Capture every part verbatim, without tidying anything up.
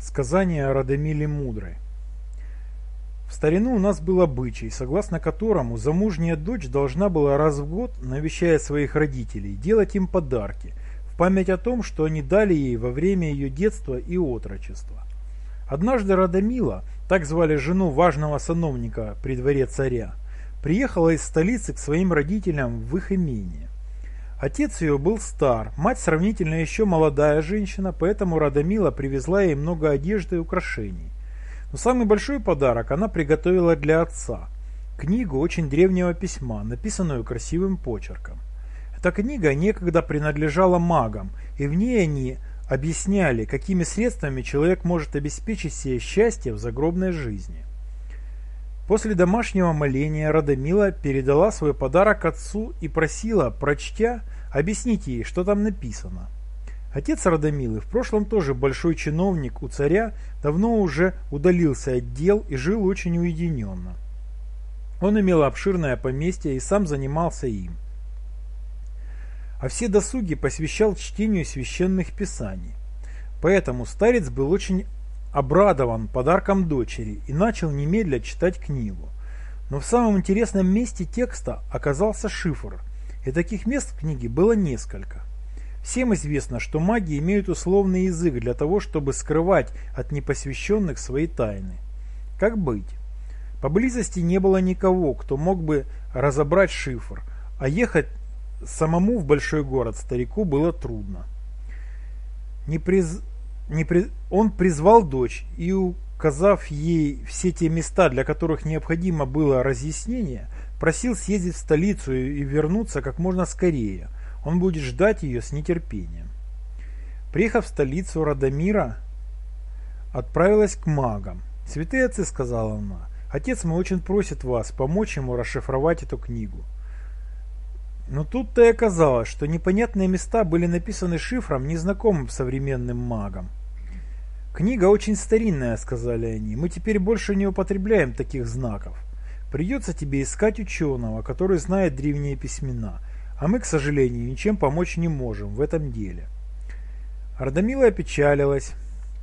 Сказание о Радомиле Мудрой. В старину у нас был обычай, согласно которому замужняя дочь должна была раз в год, навещая своих родителей, делать им подарки, в память о том, что они дали ей во время ее детства и отрочества. Однажды Радомила, так звали жену важного сановника при дворе царя, приехала из столицы к своим родителям в их имение. Отец ее был стар, мать сравнительно еще молодая женщина, поэтому Радомила привезла ей много одежды и украшений. Но самый большой подарок она приготовила для отца – книгу очень древнего письма, написанную красивым почерком. Эта книга некогда принадлежала магам, и в ней они объясняли, какими средствами человек может обеспечить себе счастье в загробной жизни. После домашнего моления Радомила передала свой подарок отцу и просила, прочтя, объяснить ей, что там написано. Отец Радомилы, в прошлом тоже большой чиновник у царя, давно уже удалился от дел и жил очень уединенно. Он имел обширное поместье и сам занимался им. А все досуги посвящал чтению священных писаний. Поэтому старец был очень обрадован подарком дочери и начал немедля читать книгу. Но в самом интересном месте текста оказался шифр, и таких мест в книге было несколько. Всем известно, что маги имеют условный язык для того, чтобы скрывать от непосвященных свои тайны. Как быть? Поблизости не было никого, кто мог бы разобрать шифр, а ехать самому в большой город старику было трудно. Не приз... не при... Он призвал дочь и, указав ей все те места, для которых необходимо было разъяснение, просил съездить в столицу и вернуться как можно скорее. Он будет ждать ее с нетерпением. Приехав в столицу, Радомира отправилась к магам. «Святые отцы», — сказала она, — «отец мой очень просит вас помочь ему расшифровать эту книгу». Но тут-то и оказалось, что непонятные места были написаны шифром, незнакомым современным магам. «Книга очень старинная», — сказали они, — «мы теперь больше не употребляем таких знаков. Придется тебе искать ученого, который знает древние письмена, а мы, к сожалению, ничем помочь не можем в этом деле». Радомила опечалилась,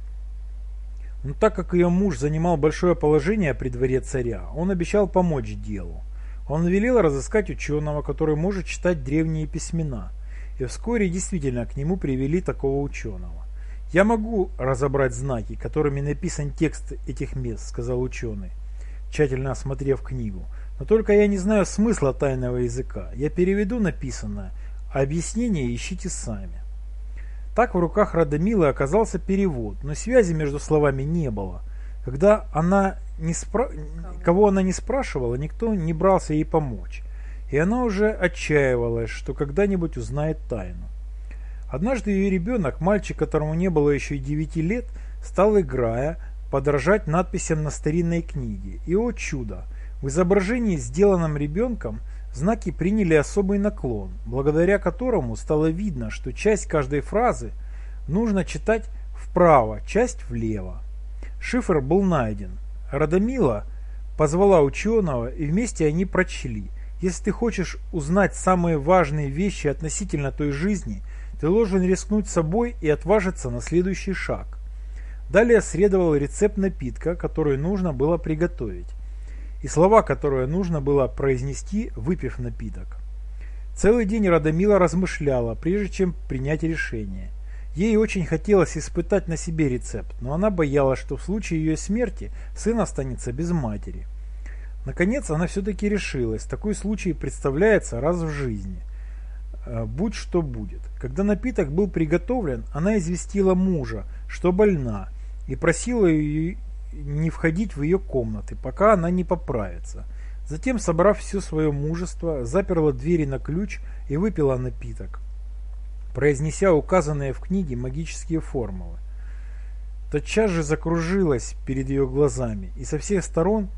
но так как ее муж занимал большое положение при дворе царя, он обещал помочь делу. Он велел разыскать ученого, который может читать древние письмена, и вскоре действительно к нему привели такого ученого. «Я могу разобрать знаки, которыми написан текст этих мест», — сказал ученый, тщательно осмотрев книгу. «Но только я не знаю смысла тайного языка. Я переведу написанное, а объяснение ищите сами». Так в руках Радомилы оказался перевод, но связи между словами не было. Когда она не спра... Кого она не спрашивала, никто не брался ей помочь. И она уже отчаивалась, что когда-нибудь узнает тайну. Однажды ее ребенок, мальчик, которому не было еще и девяти лет, стал, играя, подражать надписям на старинной книге. И, о чудо! В изображении, сделанном ребенком, знаки приняли особый наклон, благодаря которому стало видно, что часть каждой фразы нужно читать вправо, часть влево. Шифр был найден. Радомила позвала ученого, и вместе они прочли. Если ты хочешь узнать самые важные вещи относительно той жизни, ты должен рискнуть собой и отважиться на следующий шаг. Далее следовал рецепт напитка, который нужно было приготовить, и слова, которые нужно было произнести, выпив напиток. Целый день Радомила размышляла, прежде чем принять решение. Ей очень хотелось испытать на себе рецепт, но она боялась, что в случае ее смерти сын останется без матери. Наконец она все-таки решилась. Такой случай представляется раз в жизни. Будь что будет. Когда напиток был приготовлен, она известила мужа, что больна, и просила ее не входить в ее комнаты, пока она не поправится. Затем, собрав все свое мужество, заперла двери на ключ и выпила напиток, произнеся указанные в книге магические формулы. Тотчас же закружилась перед ее глазами, и со всех сторон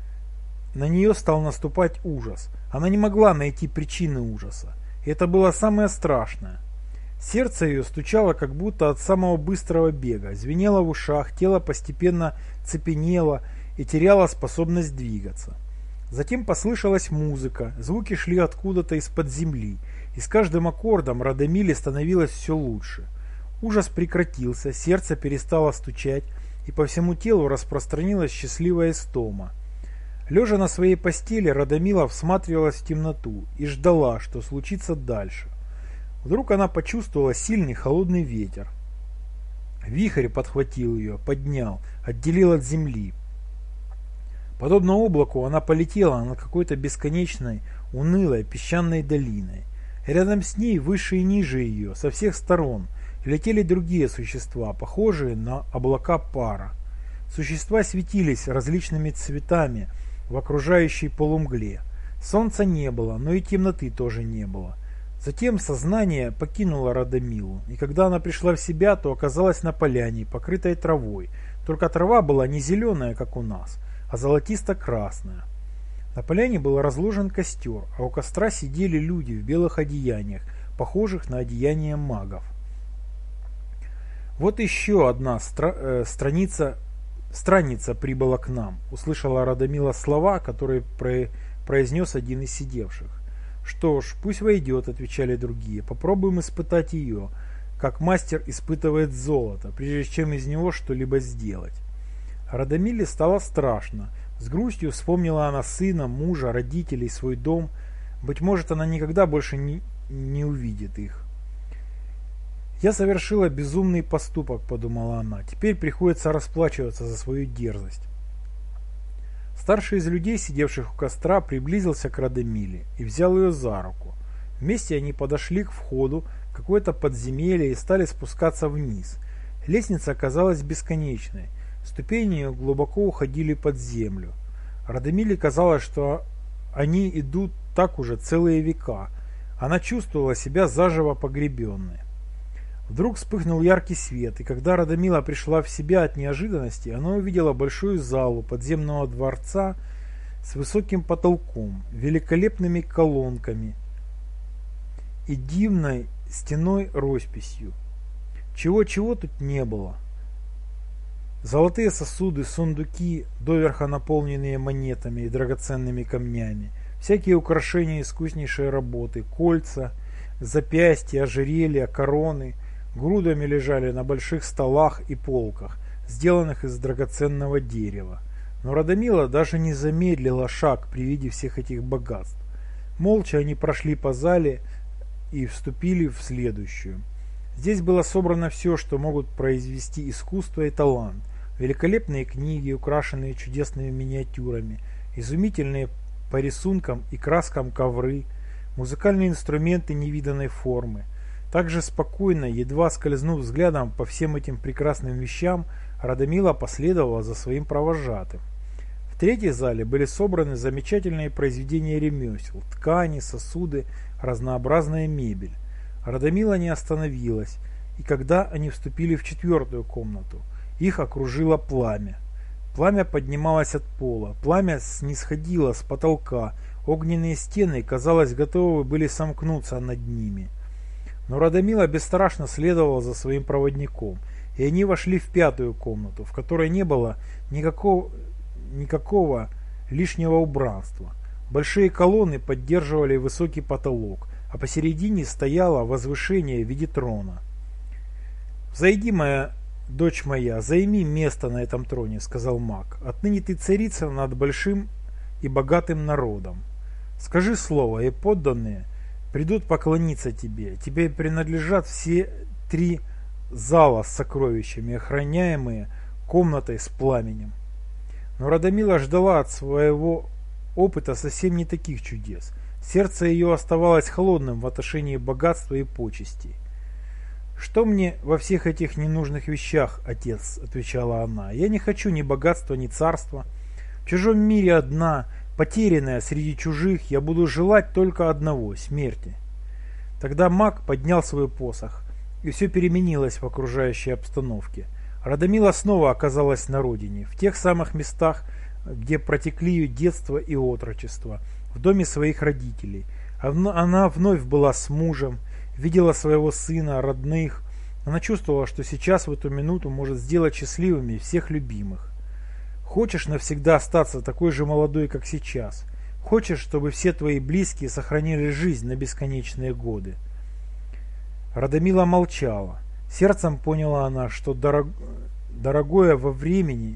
на нее стал наступать ужас. Она не могла найти причины ужаса, и это было самое страшное. Сердце ее стучало как будто от самого быстрого бега, звенело в ушах, тело постепенно цепенело и теряло способность двигаться. Затем послышалась музыка, звуки шли откуда-то из-под земли, и с каждым аккордом Радомиле становилось все лучше. Ужас прекратился, сердце перестало стучать, и по всему телу распространилась счастливая истома. Лежа на своей постели, Радомила всматривалась в темноту и ждала, что случится дальше. Вдруг она почувствовала сильный холодный ветер. Вихрь подхватил ее, поднял, отделил от земли. Подобно облаку она полетела над какой-то бесконечной, унылой песчаной долиной. Рядом с ней, выше и ниже ее, со всех сторон, летели другие существа, похожие на облака пара. Существа светились различными цветами в окружающей полумгле. Солнца не было, но и темноты тоже не было. Затем сознание покинуло Радомилу, и когда она пришла в себя, то оказалась на поляне, покрытой травой. Только трава была не зеленая, как у нас, а золотисто-красная. На поляне был разложен костер, а у костра сидели люди в белых одеяниях, похожих на одеяния магов. «Вот еще одна стра э, страница, странница прибыла к нам», — услышала Радомила слова, которые про произнес один из сидевших. «Что ж, пусть войдет», — отвечали другие. «Попробуем испытать ее, как мастер испытывает золото, прежде чем из него что-либо сделать». Радомиле стало страшно. С грустью вспомнила она сына, мужа, родителей, свой дом. Быть может, она никогда больше не, не увидит их. «Я совершила безумный поступок», — подумала она. «Теперь приходится расплачиваться за свою дерзость». Старший из людей, сидевших у костра, приблизился к Радомиле и взял ее за руку. Вместе они подошли к входу в какое-то подземелье и стали спускаться вниз. Лестница оказалась бесконечной. Ступени ее глубоко уходили под землю. Радомиле казалось, что они идут так уже целые века. Она чувствовала себя заживо погребенной. Вдруг вспыхнул яркий свет, и когда Радомила пришла в себя от неожиданности, она увидела большую залу подземного дворца с высоким потолком, великолепными колонками и дивной стеной росписью. Чего-чего тут не было. Золотые сосуды, сундуки, доверха наполненные монетами и драгоценными камнями, всякие украшения искуснейшей работы, кольца, запястья, ожерелья, короны грудами лежали на больших столах и полках, сделанных из драгоценного дерева. Но Радомила даже не замедлила шаг при виде всех этих богатств. Молча они прошли по зале и вступили в следующую. Здесь было собрано все, что могут произвести искусство и талант. Великолепные книги, украшенные чудесными миниатюрами, изумительные по рисункам и краскам ковры, музыкальные инструменты невиданной формы. Также спокойно, едва скользнув взглядом по всем этим прекрасным вещам, Радомила последовала за своим провожатым. В третьей зале были собраны замечательные произведения ремесел, ткани, сосуды, разнообразная мебель. Радомила не остановилась, и когда они вступили в четвертую комнату, их окружило пламя. Пламя поднималось от пола, пламя снисходило с потолка, огненные стены, казалось, готовы были сомкнуться над ними. Но Радомила бесстрашно следовала за своим проводником, и они вошли в пятую комнату, в которой не было никакого, никакого лишнего убранства. Большие колонны поддерживали высокий потолок, а посередине стояло возвышение в виде трона. «Взойди, моя дочь моя, займи место на этом троне», — сказал маг. «Отныне ты царица над большим и богатым народом. Скажи слово, и подданные придут поклониться тебе. Тебе принадлежат все три зала с сокровищами, охраняемые комнатой с пламенем». Но Радомила ждала от своего опыта совсем не таких чудес. Сердце ее оставалось холодным в отношении богатства и почестей. «Что мне во всех этих ненужных вещах, отец?» – отвечала она. «Я не хочу ни богатства, ни царства. В чужом мире одна, потерянная среди чужих, я буду желать только одного – смерти». Тогда маг поднял свой посох, и все переменилось в окружающей обстановке. Радомила снова оказалась на родине, в тех самых местах, где протекли ее детство и отрочество, в доме своих родителей. Она вновь была с мужем, видела своего сына, родных. Она чувствовала, что сейчас в эту минуту может сделать счастливыми всех любимых. Хочешь навсегда остаться такой же молодой, как сейчас? Хочешь, чтобы все твои близкие сохранили жизнь на бесконечные годы? Радомила молчала. Сердцем поняла она, что дорог... дорогое во времени,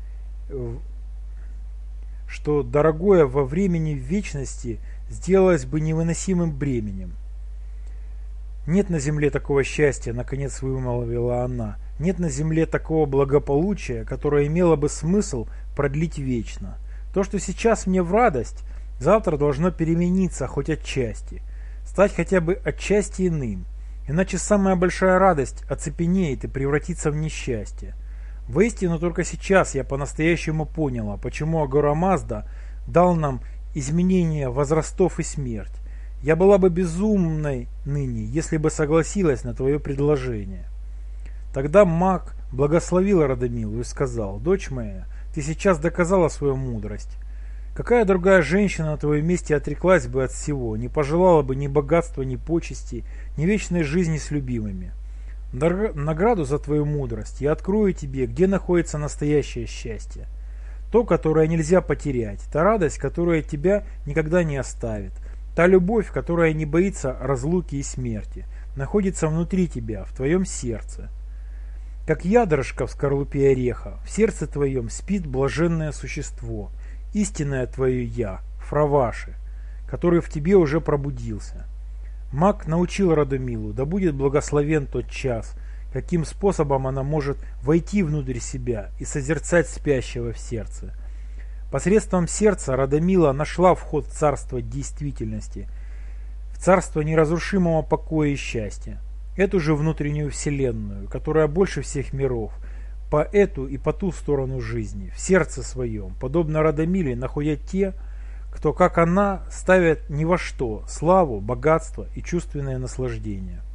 что дорогое во времени в вечности сделалось бы невыносимым бременем. «Нет на земле такого счастья», — наконец вымолвила она, — «нет на земле такого благополучия, которое имело бы смысл продлить вечно. То, что сейчас мне в радость, завтра должно перемениться хоть отчасти, стать хотя бы отчасти иным, иначе самая большая радость оцепенеет и превратится в несчастье. Воистину только сейчас я по-настоящему поняла, почему Агора Мазда дал нам изменение возрастов и смерть. Я была бы безумной ныне, если бы согласилась на твое предложение». Тогда маг благословил Радомилу и сказал: «Дочь моя, ты сейчас доказала свою мудрость. Какая другая женщина на твоем месте отреклась бы от всего, не пожелала бы ни богатства, ни почести, ни вечной жизни с любимыми? Награду за твою мудрость я открою тебе, где находится настоящее счастье. То, которое нельзя потерять, та радость, которая тебя никогда не оставит, та любовь, которая не боится разлуки и смерти, находится внутри тебя, в твоем сердце. Как ядрышко в скорлупе ореха, в сердце твоем спит блаженное существо, истинное твое «Я», Фраваши, который в тебе уже пробудился». Маг научил Радомилу, да будет благословен тот час, каким способом она может войти внутрь себя и созерцать спящего в сердце. Посредством сердца Радомила нашла вход в царство действительности, в царство неразрушимого покоя и счастья, эту же внутреннюю вселенную, которая больше всех миров, по эту и по ту сторону жизни, в сердце своем, подобно Радомиле, находят те, кто, как она, ставят ни во что славу, богатство и чувственное наслаждение.